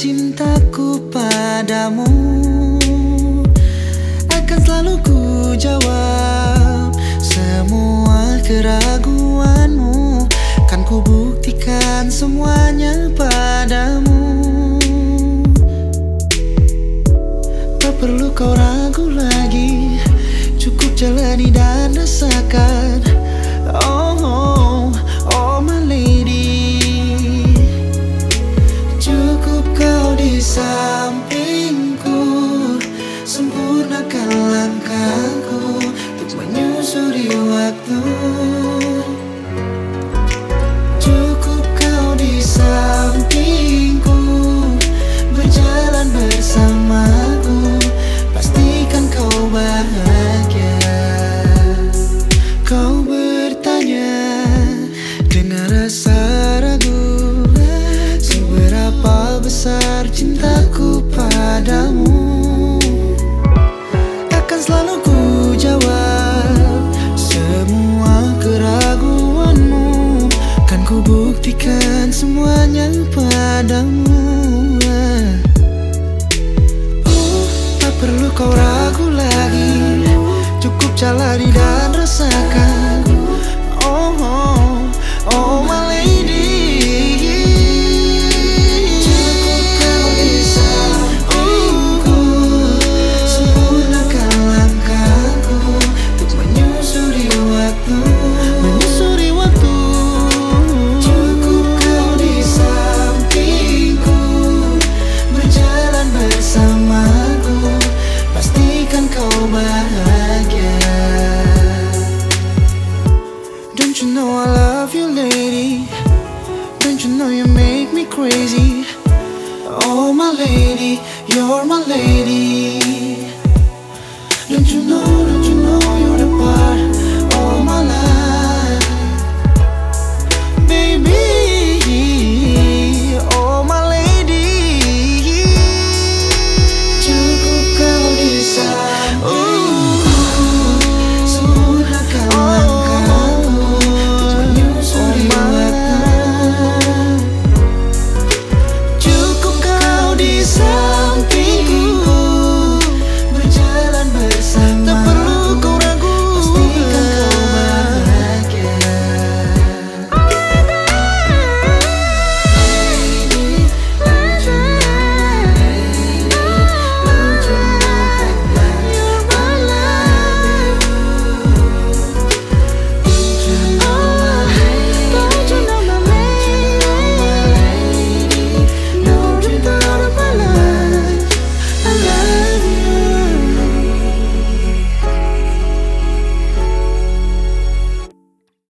cintaku padamu. Akan selalu ku jawab semua keraguanmu. Kan ku buktikan semuanya padamu. Tak perlu kau ragu lagi, cukup jalani dan rasakan. Oh, oh, oh my lady, cukup kau di sampingku, sempurnakan langkahku untuk menyusuri waktu. Cukup kau di sampingku, berjalan bersamaku, pastikan kau bahagia. Kau bertanya dengan rasa ragu, seberapa besar cintaku padamu. Akan selalu ku jawab semua keraguanmu. Kan ku buktikan semuanya padamu. Tak perlu kau ragu lagi, cukup jalani dan rasakan. Oh, oh, oh my lady, cukup kau di sampingku, sempurnakan langkahku untuk menyusuri waktu. Menyusuri waktu. Cukup kau di sampingku, berjalan bersamaku, pastikan kau bahagia. Don't you know I love you, lady? Don't you know you make me crazy? Oh my lady, you're my lady.